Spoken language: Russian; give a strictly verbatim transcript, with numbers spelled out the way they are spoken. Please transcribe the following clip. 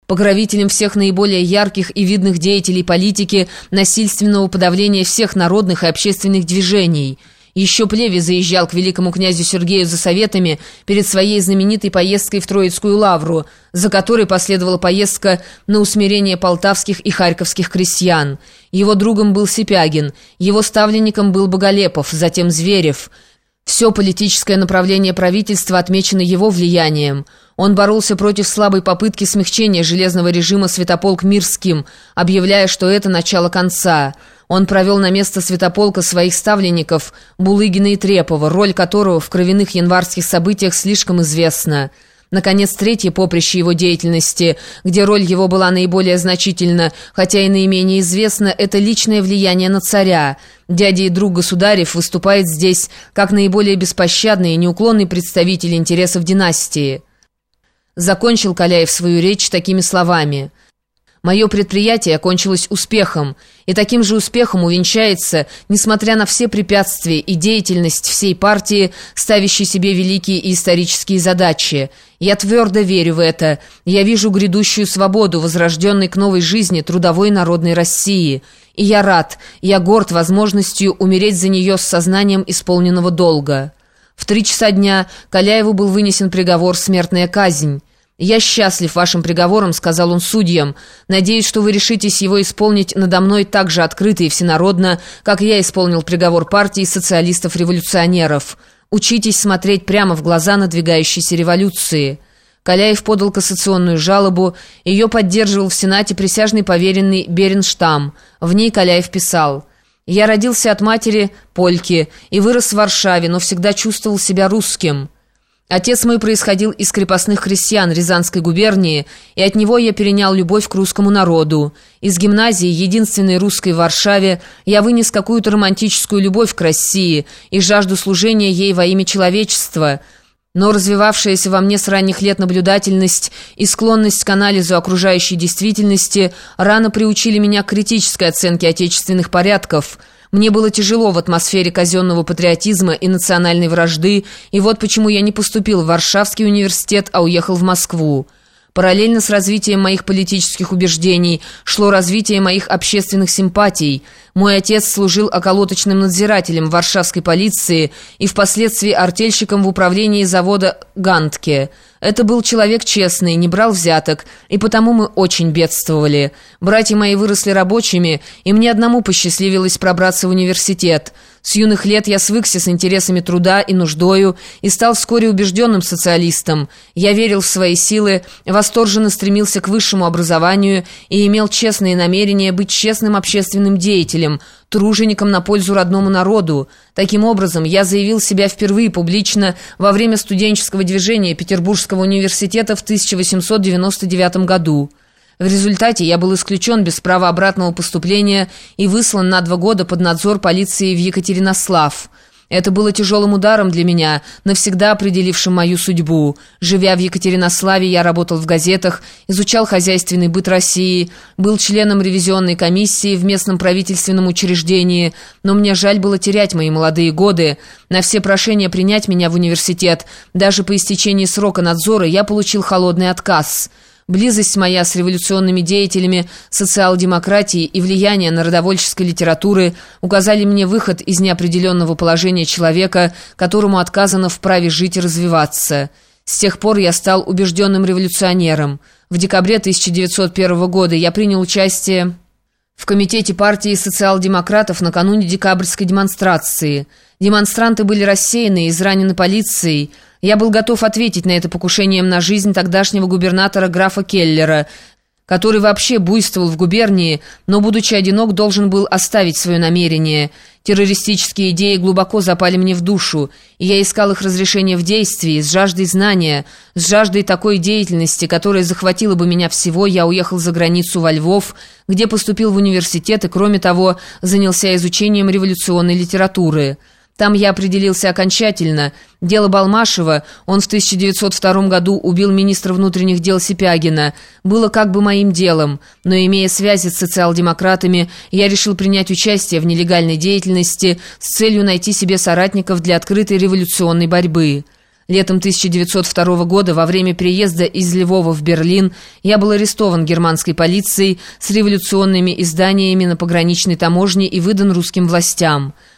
покровителем всех наиболее ярких и видных деятелей политики, насильственного подавления всех народных и общественных движений. Еще Плеве заезжал к великому князю Сергею за советами перед своей знаменитой поездкой в Троицкую лавру, за которой последовала поездка на усмирение полтавских и харьковских крестьян. Его другом был Сипягин, его ставленником был Боголепов, затем Зверев. Все политическое направление правительства отмечено его влиянием. Он боролся против слабой попытки смягчения железного режима Святополк Мирским, объявляя, что это начало конца. Он провел на место Святополка своих ставленников Булыгина и Трепова, роль которого в кровяных январских событиях слишком известна. Наконец, третье поприще его деятельности, где роль его была наиболее значительна, хотя и наименее известна, это личное влияние на царя. Дядя и друг государев выступает здесь как наиболее беспощадный и неуклонный представитель интересов династии. Закончил Каляев свою речь такими словами: «Мое предприятие окончилось успехом, и таким же успехом увенчается, несмотря на все препятствия и деятельность всей партии, ставящей себе великие и исторические задачи. Я твердо верю в это. Я вижу грядущую свободу, возрожденной к новой жизни трудовой народной России. И я рад, я горд возможностью умереть за нее с сознанием исполненного долга». В три часа дня Каляеву был вынесен приговор «Смертная казнь». «Я счастлив вашим приговором», — сказал он судьям. «Надеюсь, что вы решитесь его исполнить надо мной так же открыто и всенародно, как я исполнил приговор партии социалистов-революционеров. Учитесь смотреть прямо в глаза надвигающейся революции». Каляев подал кассационную жалобу. Ее поддерживал в Сенате присяжный поверенный Беренштам. В ней Каляев писал: «Я родился от матери польки и вырос в Варшаве, но всегда чувствовал себя русским. Отец мой происходил из крепостных крестьян Рязанской губернии, и от него я перенял любовь к русскому народу. Из гимназии, единственной русской в Варшаве, я вынес какую-то романтическую любовь к России и жажду служения ей во имя человечества. Но развивавшаяся во мне с ранних лет наблюдательность и склонность к анализу окружающей действительности рано приучили меня к критической оценке отечественных порядков. Мне было тяжело в атмосфере казенного патриотизма и национальной вражды, и вот почему я не поступил в Варшавский университет, а уехал в Москву. Параллельно с развитием моих политических убеждений шло развитие моих общественных симпатий. Мой отец служил околоточным надзирателем варшавской полиции и впоследствии артельщиком в управлении завода «Гантке». Это был человек честный, не брал взяток, и потому мы очень бедствовали. Братья мои выросли рабочими, и мне одному посчастливилось пробраться в университет. С юных лет я свыкся с интересами труда и нуждою и стал вскоре убежденным социалистом. Я верил в свои силы, восторженно стремился к высшему образованию и имел честные намерения быть честным общественным деятелем, тружеником на пользу родному народу. Таким образом, я заявил себя впервые публично во время студенческого движения Петербургского университета в тысяча восемьсот девяносто девятом году. В результате я был исключен без права обратного поступления и выслан на два года под надзор полиции в Екатеринослав. Это было тяжелым ударом для меня, навсегда определившим мою судьбу. Живя в Екатеринославе, я работал в газетах, изучал хозяйственный быт России, был членом ревизионной комиссии в местном правительственном учреждении, но мне жаль было терять мои молодые годы. На все прошения принять меня в университет, даже по истечении срока надзора, я получил холодный отказ. Близость моя с революционными деятелями социал-демократии и влияние народовольческой литературы указали мне выход из неопределенного положения человека, которому отказано в праве жить и развиваться. С тех пор я стал убежденным революционером. В декабре тысяча девятьсот первого года я принял участие в комитете партии социал-демократов накануне декабрьской демонстрации. Демонстранты были рассеяны и изранены полицией. Я был готов ответить на это покушением на жизнь тогдашнего губернатора графа Келлера, который вообще буйствовал в губернии, но, будучи одинок, должен был оставить свое намерение. Террористические идеи глубоко запали мне в душу, и я искал их разрешения в действии, с жаждой знания, с жаждой такой деятельности, которая захватила бы меня всего. Я уехал за границу во Львов, где поступил в университет и, кроме того, занялся изучением революционной литературы. Там я определился окончательно. Дело Балмашева, он в тысяча девятьсот втором году убил министра внутренних дел Сипягина, было как бы моим делом, но, имея связи с социал-демократами, я решил принять участие в нелегальной деятельности с целью найти себе соратников для открытой революционной борьбы. Летом тысяча девятьсот второго года, во время переезда из Львова в Берлин, я был арестован германской полицией с революционными изданиями на пограничной таможне и выдан русским властям.